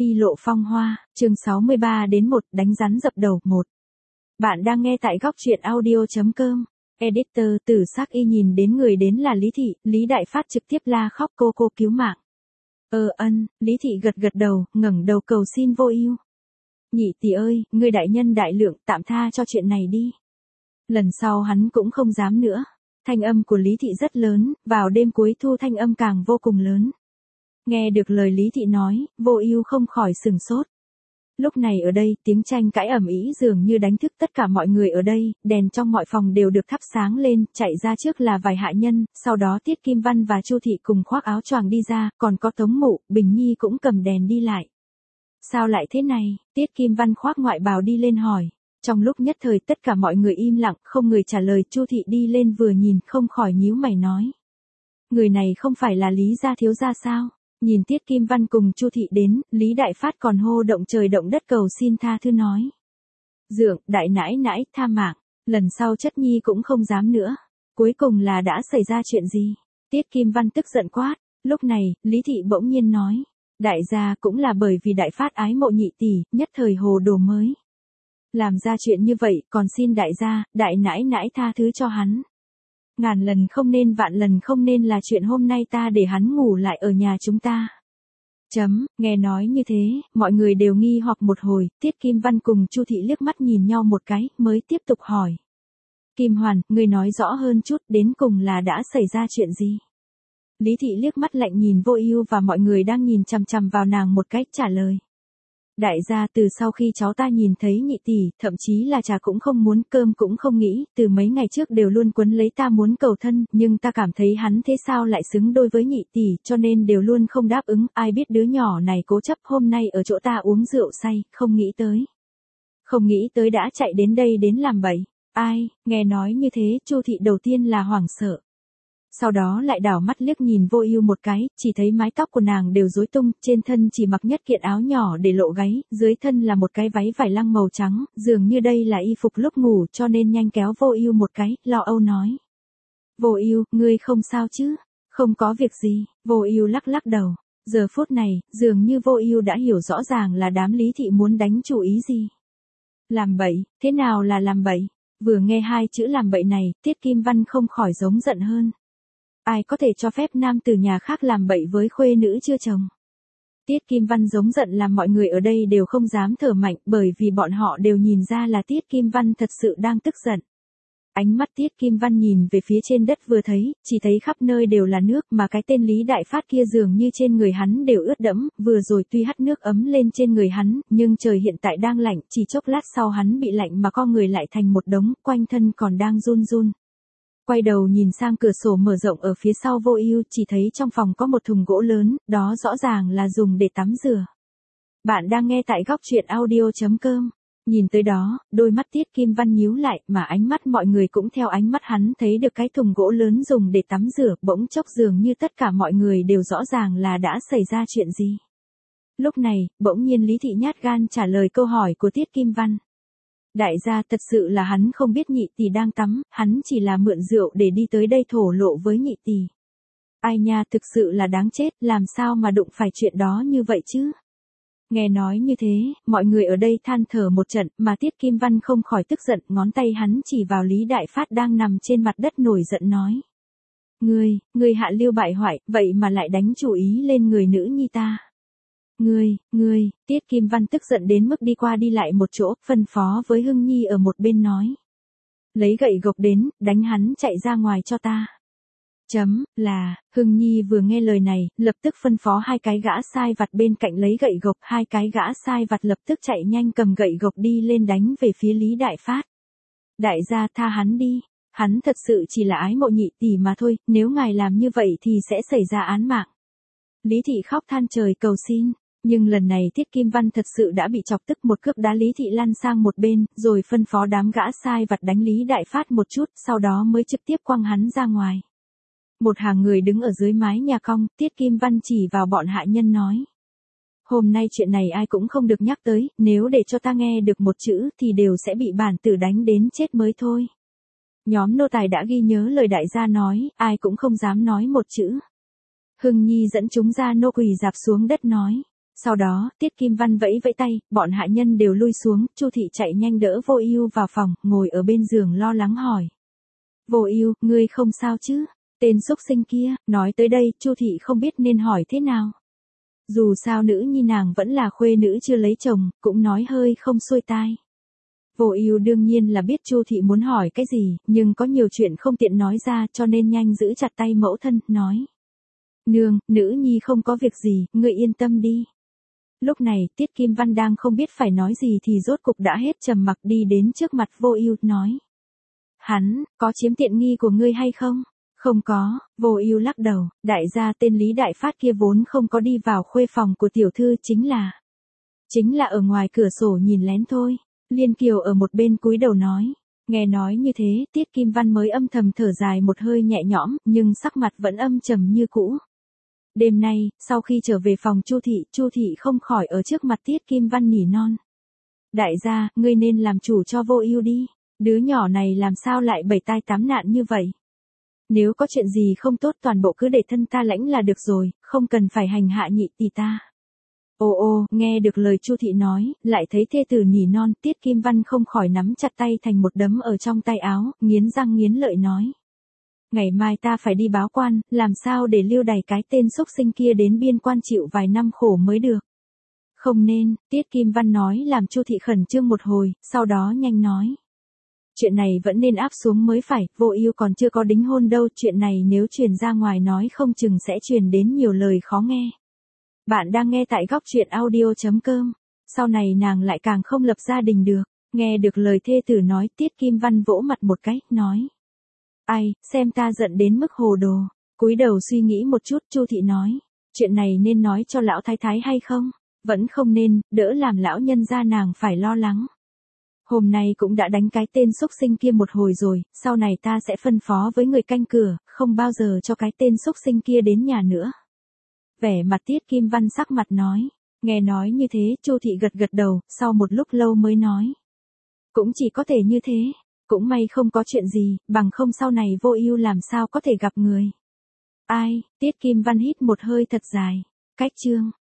Y lộ phong hoa, chương 63 đến 1, đánh rắn dập đầu 1. Bạn đang nghe tại góc truyện audio.com. Editor Tử Sắc Y nhìn đến người đến là Lý Thị, Lý Đại Phát trực tiếp la khóc cô cứu mạng. Lý Thị gật gật đầu, ngẩng đầu cầu xin Vô Ưu. Nhị tỷ ơi, ngươi đại nhân đại lượng, tạm tha cho chuyện này đi. Lần sau hắn cũng không dám nữa. Thanh âm của Lý Thị rất lớn, vào đêm cuối thu thanh âm càng vô cùng lớn. Nghe được lời Lý Thị nói, Vô Ưu không khỏi sửng sốt. Lúc này ở đây, tiếng tranh cãi ầm ĩ dường như đánh thức tất cả mọi người ở đây, đèn trong mọi phòng đều được thắp sáng lên, chạy ra trước là vài hạ nhân, sau đó Tiết Kim Văn và Chu Thị cùng khoác áo choàng đi ra, còn có Tống Mụ, Bình Nhi cũng cầm đèn đi lại. Sao lại thế này? Tiết Kim Văn khoác ngoại bào đi lên hỏi. Trong lúc nhất thời tất cả mọi người im lặng, không người trả lời. Chu Thị đi lên vừa nhìn không khỏi nhíu mày nói. Người này không phải là Lý gia thiếu gia sao? Nhìn Tiết Kim Văn cùng Chu Thị đến, Lý Đại Phát còn hô động trời động đất cầu xin tha thứ nói. Dượng, đại nãi nãi, tha mạng, lần sau chất nhi cũng không dám nữa. Cuối cùng là đã xảy ra chuyện gì? Tiết Kim Văn tức giận quát. Lúc này, Lý Thị bỗng nhiên nói. Đại gia cũng là bởi vì Đại Phát ái mộ nhị tỷ, nhất thời hồ đồ mới. Làm ra chuyện như vậy, còn xin đại gia, đại nãi nãi tha thứ cho hắn. Ngàn lần không nên vạn lần không nên là chuyện hôm nay ta để hắn ngủ lại ở nhà chúng ta. Nghe nói như thế, mọi người đều nghi hoặc một hồi, Tiết Kim Văn cùng Chu Thị liếc mắt nhìn nhau một cái, mới tiếp tục hỏi. Kim Hoàn, ngươi nói rõ hơn chút, đến cùng là đã xảy ra chuyện gì? Lý Thị liếc mắt lạnh nhìn Vô Ưu và mọi người đang nhìn chằm chằm vào nàng một cách trả lời. Đại gia từ sau khi cháu ta nhìn thấy nhị tỷ, thậm chí là trà cũng không muốn, cơm cũng không nghĩ, từ mấy ngày trước đều luôn quấn lấy ta muốn cầu thân, nhưng ta cảm thấy hắn thế sao lại xứng đôi với nhị tỷ, cho nên đều luôn không đáp ứng, ai biết đứa nhỏ này cố chấp hôm nay ở chỗ ta uống rượu say, không nghĩ tới đã chạy đến đây đến làm bậy. Ai, nghe nói như thế, Chu Thị đầu tiên là hoảng sợ. Sau đó lại đảo mắt liếc nhìn Vô Ưu một cái, chỉ thấy mái tóc của nàng đều rối tung, trên thân chỉ mặc nhất kiện áo nhỏ để lộ gáy, dưới thân là một cái váy vải lăng màu trắng, dường như đây là y phục lúc ngủ, cho nên nhanh kéo Vô Ưu một cái, lo âu nói. Vô Ưu, ngươi không sao chứ? Không có việc gì. Vô Ưu lắc lắc đầu. Giờ phút này, dường như Vô Ưu đã hiểu rõ ràng là đám Lý Thị muốn đánh chủ ý gì. Làm bậy, thế nào là làm bậy? Vừa nghe hai chữ làm bậy này, Tiết Kim Văn không khỏi giống giận hơn. Ai có thể cho phép nam tử nhà khác làm bậy với khuê nữ chưa chồng? Tiết Kim Văn giống giận làm mọi người ở đây đều không dám thở mạnh, bởi vì bọn họ đều nhìn ra là Tiết Kim Văn thật sự đang tức giận. Ánh mắt Tiết Kim Văn nhìn về phía trên đất vừa thấy, chỉ thấy khắp nơi đều là nước, mà cái tên Lý Đại Phát kia dường như trên người hắn đều ướt đẫm, vừa rồi tuy hắt nước ấm lên trên người hắn, nhưng trời hiện tại đang lạnh, chỉ chốc lát sau hắn bị lạnh mà co người lại thành một đống, quanh thân còn đang run run. Quay đầu nhìn sang cửa sổ mở rộng ở phía sau Vô Ưu, chỉ thấy trong phòng có một thùng gỗ lớn, đó rõ ràng là dùng để tắm rửa. Bạn đang nghe tại góc truyện audio.com. Nhìn tới đó, đôi mắt Tiết Kim Văn nhíu lại, mà ánh mắt mọi người cũng theo ánh mắt hắn thấy được cái thùng gỗ lớn dùng để tắm rửa, bỗng chốc dường như tất cả mọi người đều rõ ràng là đã xảy ra chuyện gì. Lúc này, bỗng nhiên Lý Thị nhát gan trả lời câu hỏi của Tiết Kim Văn. Đại gia, thật sự là hắn không biết nhị tỷ đang tắm, hắn chỉ là mượn rượu để đi tới đây thổ lộ với nhị tỷ. Ai nha, thực sự là đáng chết, làm sao mà đụng phải chuyện đó như vậy chứ? Nghe nói như thế, mọi người ở đây than thở một trận, mà Tiết Kim Văn không khỏi tức giận, ngón tay hắn chỉ vào Lý Đại Phát đang nằm trên mặt đất nổi giận nói. Ngươi hạ lưu bại hoại, vậy mà lại đánh chủ ý lên người nữ nhi ta. Tiết Kim Văn tức giận đến mức đi qua đi lại một chỗ, phân phó với Hưng Nhi ở một bên nói. Lấy gậy gộc đến, đánh hắn chạy ra ngoài cho ta. Hưng Nhi vừa nghe lời này, lập tức phân phó hai cái gã sai vặt bên cạnh lấy gậy gộc, hai cái gã sai vặt lập tức chạy nhanh cầm gậy gộc đi lên đánh về phía Lý Đại Phát. Đại gia tha hắn đi, hắn thật sự chỉ là ái mộ nhị tỷ mà thôi, nếu ngài làm như vậy thì sẽ xảy ra án mạng. Lý Thị khóc than trời cầu xin. Nhưng lần này Tiết Kim Văn thật sự đã bị chọc tức, một cước đá Lý Thị lăn sang một bên, rồi phân phó đám gã sai vặt đánh Lý Đại Phát một chút, sau đó mới trực tiếp quăng hắn ra ngoài. Một hàng người đứng ở dưới mái nhà cong, Tiết Kim Văn chỉ vào bọn hạ nhân nói. Hôm nay chuyện này ai cũng không được nhắc tới, nếu để cho ta nghe được một chữ thì đều sẽ bị bản tử đánh đến chết mới thôi. Nhóm nô tài đã ghi nhớ lời đại gia nói, ai cũng không dám nói một chữ. Hưng Nhi dẫn chúng ra nô quỳ rạp xuống đất nói. Sau đó, Tiết Kim Văn vẫy vẫy tay, bọn hạ nhân đều lui xuống, Chu Thị chạy nhanh đỡ Vô Ưu vào phòng, ngồi ở bên giường lo lắng hỏi. Vô Ưu, ngươi không sao chứ? Tên xúc sinh kia, nói tới đây, Chu Thị không biết nên hỏi thế nào. Dù sao nữ nhi nàng vẫn là khuê nữ chưa lấy chồng, cũng nói hơi không xuôi tai. Vô Ưu đương nhiên là biết Chu Thị muốn hỏi cái gì, nhưng có nhiều chuyện không tiện nói ra cho nên nhanh giữ chặt tay mẫu thân, nói. Nương, nữ nhi không có việc gì, ngươi yên tâm đi. Lúc này, Tiết Kim Văn đang không biết phải nói gì thì rốt cục đã hết trầm mặc đi đến trước mặt Vô Ưu, nói. Hắn, có chiếm tiện nghi của ngươi hay không? Không có, Vô Ưu lắc đầu, đại gia tên Lý Đại Phát kia vốn không có đi vào khuê phòng của tiểu thư chính là ở ngoài cửa sổ nhìn lén thôi. Liên Kiều ở một bên cúi đầu nói. Nghe nói như thế, Tiết Kim Văn mới âm thầm thở dài một hơi nhẹ nhõm, nhưng sắc mặt vẫn âm trầm như cũ. Đêm nay, sau khi trở về phòng Chu Thị không khỏi ở trước mặt Tiết Kim Văn nỉ non. Đại gia, ngươi nên làm chủ cho Vô Ưu đi, đứa nhỏ này làm sao lại bảy tai tám nạn như vậy. Nếu có chuyện gì không tốt toàn bộ cứ để thân ta lãnh là được rồi, không cần phải hành hạ nhị tỷ ta. Ô, nghe được lời Chu Thị nói, lại thấy thê tử nỉ non, Tiết Kim Văn không khỏi nắm chặt tay thành một đấm ở trong tay áo, nghiến răng nghiến lợi nói. Ngày mai ta phải đi báo quan, làm sao để lưu đày cái tên xúc sinh kia đến biên quan chịu vài năm khổ mới được. Không nên, Tiết Kim Văn nói làm Chu Thị khẩn trương một hồi, sau đó nhanh nói. Chuyện này vẫn nên áp xuống mới phải, Vô Ưu còn chưa có đính hôn đâu, chuyện này nếu truyền ra ngoài nói không chừng sẽ truyền đến nhiều lời khó nghe. Bạn đang nghe tại góc truyện audio.com. Sau này nàng lại càng không lập gia đình được. Nghe được lời thê tử nói, Tiết Kim Văn vỗ mặt một cái, nói. Ai, xem ta giận đến mức hồ đồ. Cúi đầu suy nghĩ một chút, Chu Thị nói. Chuyện này nên nói cho lão thái thái hay không? Vẫn không nên, đỡ làm lão nhân gia nàng phải lo lắng. Hôm nay cũng đã đánh cái tên xúc sinh kia một hồi rồi, sau này ta sẽ phân phó với người canh cửa, không bao giờ cho cái tên xúc sinh kia đến nhà nữa. Vẻ mặt Tiết Kim Văn sắc mặt nói. Nghe nói như thế, Chu Thị gật gật đầu, sau một lúc lâu mới nói. Cũng chỉ có thể như thế, cũng may không có chuyện gì, bằng không sau này Vô Ưu làm sao có thể gặp người. Ai, Tiết Kim Văn hít một hơi thật dài. Cách chương